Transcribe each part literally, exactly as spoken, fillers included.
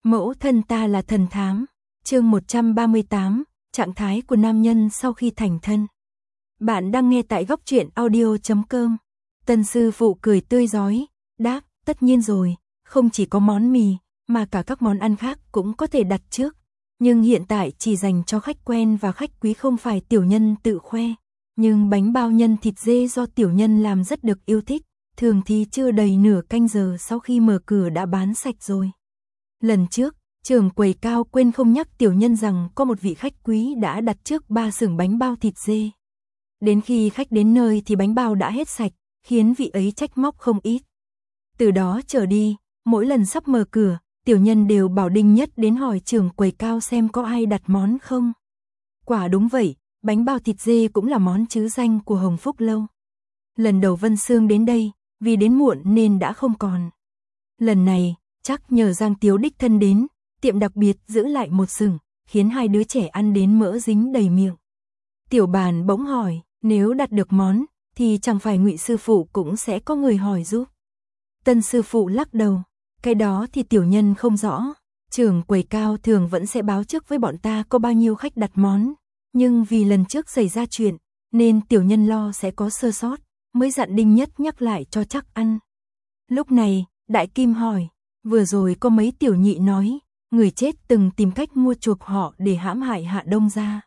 Mẫu thân ta là thần thám. Chương một trăm ba mươi tám, trạng thái của nam nhân sau khi thành thân. Bạn đang nghe tại góc truyện audio chấm com. Tân sư phụ cười tươi rói, đáp, tất nhiên rồi, không chỉ có món mì, mà cả các món ăn khác cũng có thể đặt trước. Nhưng hiện tại chỉ dành cho khách quen và khách quý, không phải tiểu nhân tự khoe. Nhưng bánh bao nhân thịt dê do tiểu nhân làm rất được yêu thích, thường thì chưa đầy nửa canh giờ sau khi mở cửa đã bán sạch rồi. Lần trước, trưởng quầy Cao quên không nhắc tiểu nhân rằng có một vị khách quý đã đặt trước ba xưởng bánh bao thịt dê. Đến khi khách đến nơi thì bánh bao đã hết sạch, khiến vị ấy trách móc không ít. Từ đó trở đi, mỗi lần sắp mở cửa, tiểu nhân đều bảo Đinh Nhất đến hỏi trưởng quầy Cao xem có ai đặt món không. Quả đúng vậy, bánh bao thịt dê cũng là món trứ danh của Hồng Phúc Lâu. Lần đầu Vân Sương đến đây, vì đến muộn nên đã không còn. Lần này, chắc nhờ Giang Tiếu đích thân đến, tiệm đặc biệt giữ lại một sừng, khiến hai đứa trẻ ăn đến mỡ dính đầy miệng. Tiểu Bàn bỗng hỏi, nếu đặt được món, thì chẳng phải Ngụy sư phụ cũng sẽ có người hỏi giúp. Tân sư phụ lắc đầu, cái đó thì tiểu nhân không rõ. Trưởng quầy Cao thường vẫn sẽ báo trước với bọn ta có bao nhiêu khách đặt món, nhưng vì lần trước xảy ra chuyện, nên tiểu nhân lo sẽ có sơ sót, mới dặn Đinh Nhất nhắc lại cho chắc ăn. Lúc này, Đại Kim hỏi, vừa rồi có mấy tiểu nhị nói, người chết từng tìm cách mua chuộc họ để hãm hại Hạ Đông gia.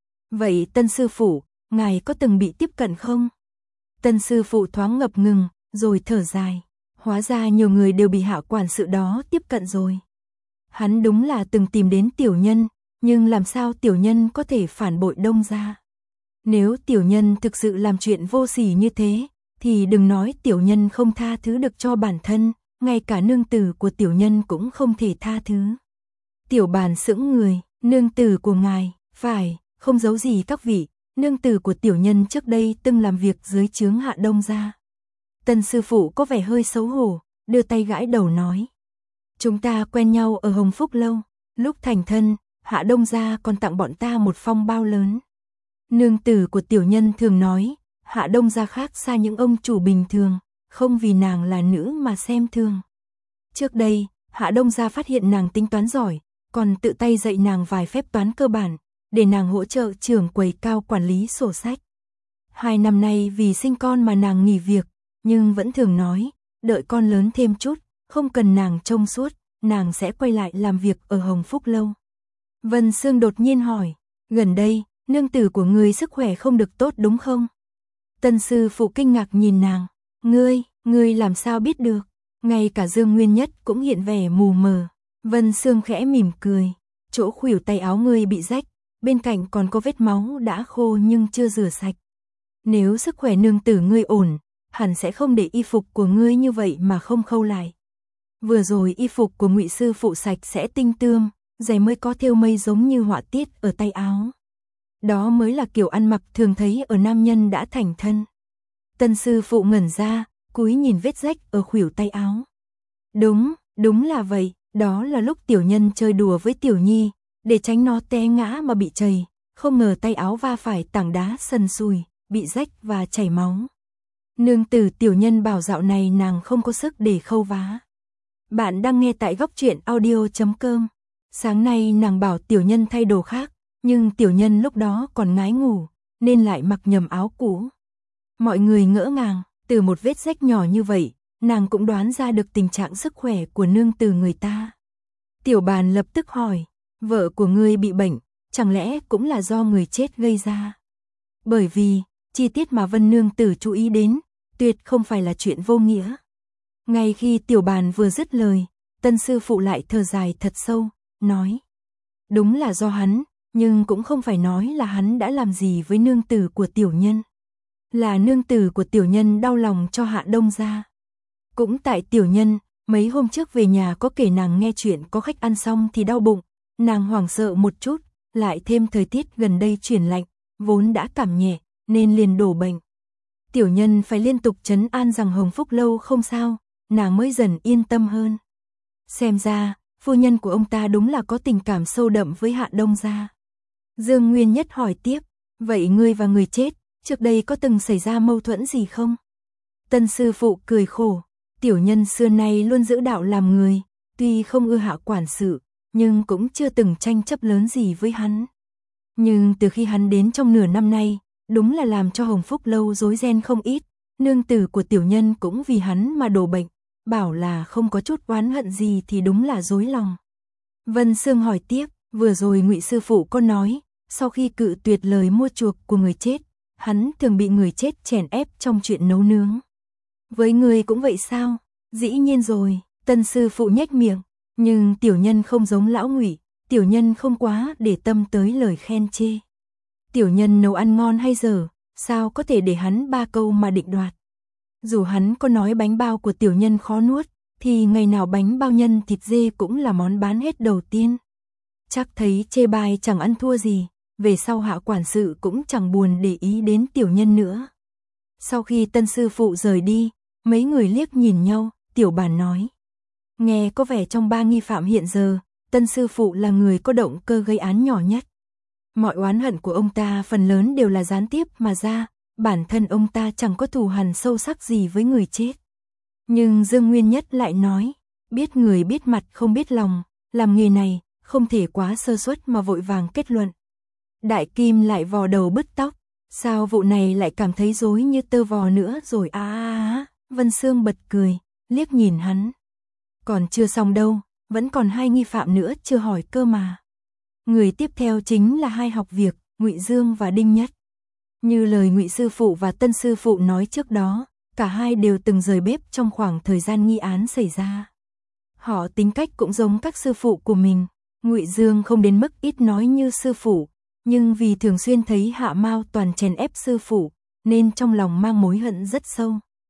Vậy Tân sư phụ, ngài có từng bị tiếp cận không? Tân sư phụ thoáng ngập ngừng, rồi thở dài. Hóa ra nhiều người đều bị Hạ quản sự đó tiếp cận rồi. Hắn đúng là từng tìm đến tiểu nhân, nhưng làm sao tiểu nhân có thể phản bội Đông gia? Nếu tiểu nhân thực sự làm chuyện vô sỉ như thế, thì đừng nói tiểu nhân không tha thứ được cho bản thân, ngay cả nương tử của tiểu nhân cũng không thể tha thứ. Tiểu Bàn sững người, nương tử của ngài, phải, không giấu gì các vị, nương tử của tiểu nhân trước đây từng làm việc dưới trướng Hạ Đông gia. Tân sư phụ có vẻ hơi xấu hổ, đưa tay gãi đầu nói. Chúng ta quen nhau ở Hồng Phúc Lâu, lúc thành thân, Hạ Đông gia còn tặng bọn ta một phong bao lớn. Nương tử của tiểu nhân thường nói, Hạ Đông gia khác xa những ông chủ bình thường, không vì nàng là nữ mà xem thường. Trước đây, Hạ Đông gia phát hiện nàng tính toán giỏi, còn tự tay dạy nàng vài phép toán cơ bản, để nàng hỗ trợ trưởng quầy Cao quản lý sổ sách. Hai năm nay vì sinh con mà nàng nghỉ việc, nhưng vẫn thường nói, đợi con lớn thêm chút, không cần nàng trông suốt, nàng sẽ quay lại làm việc ở Hồng Phúc Lâu. Vân Sương đột nhiên hỏi, gần đây, nương tử của ngươi sức khỏe không được tốt đúng không? Tân sư phụ kinh ngạc nhìn nàng, ngươi, ngươi làm sao biết được? Ngay cả Dương Nguyên Nhất cũng hiện vẻ mù mờ. Vân Sương khẽ mỉm cười, chỗ khuỷu tay áo ngươi bị rách, bên cạnh còn có vết máu đã khô nhưng chưa rửa sạch. Nếu sức khỏe nương tử ngươi ổn, hẳn sẽ không để y phục của ngươi như vậy mà không khâu lại. Vừa rồi y phục của Ngụy sư phụ sạch sẽ tinh tươm, giày mới có thêu mây giống như họa tiết ở tay áo. Đó mới là kiểu ăn mặc thường thấy ở nam nhân đã thành thân. Tân sư phụ ngẩn ra, cúi nhìn vết rách ở khuỷu tay áo. Đúng, đúng là vậy, đó là lúc tiểu nhân chơi đùa với tiểu nhi, để tránh nó té ngã mà bị trầy, không ngờ tay áo va phải tảng đá sần sùi, bị rách và chảy máu. Nương tử tiểu nhân bảo dạo này nàng không có sức để khâu vá. Bạn đang nghe tại góc truyện audio chấm com. Sáng nay nàng bảo tiểu nhân thay đồ khác, nhưng tiểu nhân lúc đó còn ngái ngủ, nên lại mặc nhầm áo cũ. Mọi người ngỡ ngàng, từ một vết rách nhỏ như vậy, nàng cũng đoán ra được tình trạng sức khỏe của nương tử người ta. Tiểu Bàn lập tức hỏi, vợ của ngươi bị bệnh, chẳng lẽ cũng là do người chết gây ra? Bởi vì, chi tiết mà Vân nương tử chú ý đến, tuyệt không phải là chuyện vô nghĩa. Ngay khi Tiểu Bàn vừa dứt lời, tân sư phụ lại thở dài thật sâu, nói. Đúng là do hắn, nhưng cũng không phải nói là hắn đã làm gì với nương tử của tiểu nhân. Là nương tử của tiểu nhân đau lòng cho Hạ Đông gia. Cũng tại tiểu nhân, mấy hôm trước về nhà có kể nàng nghe chuyện có khách ăn xong thì đau bụng, nàng hoảng sợ một chút, lại thêm thời tiết gần đây chuyển lạnh, vốn đã cảm nhẹ, nên liền đổ bệnh. Tiểu nhân phải liên tục trấn an rằng Hồng Phúc Lâu không sao, nàng mới dần yên tâm hơn. Xem ra, phu nhân của ông ta đúng là có tình cảm sâu đậm với Hạ Đông gia. Dương Nguyên Nhất hỏi tiếp, vậy ngươi và người chết, trước đây có từng xảy ra mâu thuẫn gì không? Tân sư phụ cười khổ, tiểu nhân xưa nay luôn giữ đạo làm người, tuy không ưa Hạ quản sự, nhưng cũng chưa từng tranh chấp lớn gì với hắn. Nhưng từ khi hắn đến trong nửa năm nay, đúng là làm cho Hồng Phúc Lâu rối ren không ít, nương tử của tiểu nhân cũng vì hắn mà đổ bệnh, bảo là không có chút oán hận gì thì đúng là dối lòng. Vân Sương hỏi tiếp, vừa rồi Ngụy sư phụ có nói, sau khi cự tuyệt lời mua chuộc của người chết, hắn thường bị người chết chèn ép trong chuyện nấu nướng. Với người cũng vậy sao? Dĩ nhiên rồi, Tân sư phụ nhếch miệng, nhưng tiểu nhân không giống lão Ngụy, tiểu nhân không quá để tâm tới lời khen chê. Tiểu nhân nấu ăn ngon hay dở, sao có thể để hắn ba câu mà định đoạt. Dù hắn có nói bánh bao của tiểu nhân khó nuốt, thì ngày nào bánh bao nhân thịt dê cũng là món bán hết đầu tiên. Chắc thấy chê bai chẳng ăn thua gì, về sau Hạ quản sự cũng chẳng buồn để ý đến tiểu nhân nữa. Sau khi Tân sư phụ rời đi, mấy người liếc nhìn nhau, tiểu bản nói. Nghe có vẻ trong ba nghi phạm hiện giờ, Tân sư phụ là người có động cơ gây án nhỏ nhất. Mọi oán hận của ông ta phần lớn đều là gián tiếp mà ra, bản thân ông ta chẳng có thù hằn sâu sắc gì với người chết. Nhưng Dương Nguyên Nhất lại nói, biết người biết mặt không biết lòng, làm nghề này, không thể quá sơ suất mà vội vàng kết luận. Đại Kim lại vò đầu bứt tóc, sao vụ này lại cảm thấy rối như tơ vò nữa rồi à à à, Vân Sương bật cười, liếc nhìn hắn. Còn chưa xong đâu, vẫn còn hai nghi phạm nữa chưa hỏi cơ mà. Người tiếp theo chính là hai học việc, Ngụy Dương và Đinh Nhất. Như lời Ngụy sư phụ và Tân sư phụ nói trước đó, cả hai đều từng rời bếp trong khoảng thời gian nghi án xảy ra. Họ tính cách cũng giống các sư phụ của mình, Ngụy Dương không đến mức ít nói như sư phụ, nhưng vì thường xuyên thấy Hạ Mao Toàn chèn ép sư phụ, nên trong lòng mang mối hận rất sâu.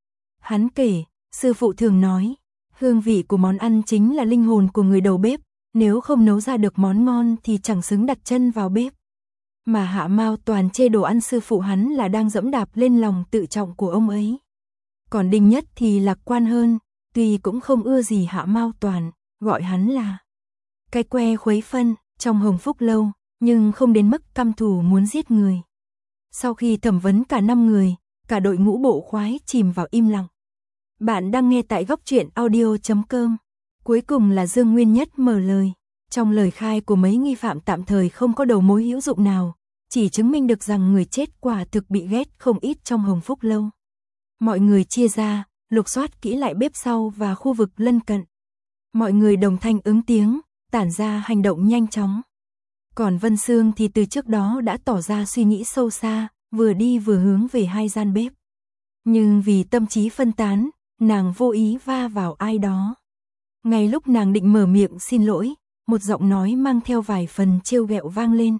Hắn kể, sư phụ thường nói, hương vị của món ăn chính là linh hồn của người đầu bếp, nếu không nấu ra được món ngon thì chẳng xứng đặt chân vào bếp. Mà Hạ Mao Toàn chê đồ ăn sư phụ hắn là đang dẫm đạp lên lòng tự trọng của ông ấy. Còn Đinh Nhất thì lạc quan hơn, tuy cũng không ưa gì Hạ Mao Toàn, gọi hắn là cái que khuấy phân trong Hồng Phúc Lâu, nhưng không đến mức căm thù muốn giết người. Sau khi thẩm vấn cả năm người, cả đội ngũ bộ khoái chìm vào im lặng. Bạn đang nghe tại góc truyện audio chấm com. Cuối cùng là Dương Nguyên Nhất mở lời. Trong lời khai của mấy nghi phạm tạm thời không có đầu mối hữu dụng nào, chỉ chứng minh được rằng người chết quả thực bị ghét không ít trong Hồng Phúc Lâu. Mọi người chia ra, lục soát kỹ lại bếp sau và khu vực lân cận. Mọi người đồng thanh ứng tiếng, tản ra hành động nhanh chóng. Còn Vân Sương thì từ trước đó đã tỏ ra suy nghĩ sâu xa, vừa đi vừa hướng về hai gian bếp. Nhưng vì tâm trí phân tán, nàng vô ý va vào ai đó. Ngay lúc nàng định mở miệng xin lỗi, một giọng nói mang theo vài phần trêu ghẹo vang lên.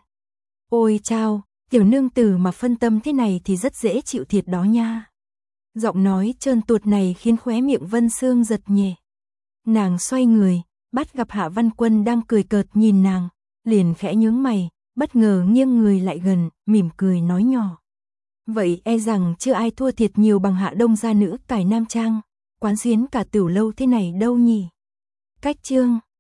Ôi chao, tiểu nương tử mà phân tâm thế này thì rất dễ chịu thiệt đó nha. Giọng nói trơn tuột này khiến khóe miệng Vân Sương giật nhẹ. Nàng xoay người, bắt gặp Hạ Văn Quân đang cười cợt nhìn nàng, liền khẽ nhướng mày, bất ngờ nghiêng người lại gần, mỉm cười nói nhỏ. Vậy e rằng chưa ai thua thiệt nhiều bằng Hạ Đông gia nữ cải Nam Trang, quán xuyến cả tiểu lâu thế này đâu nhỉ. Cách chương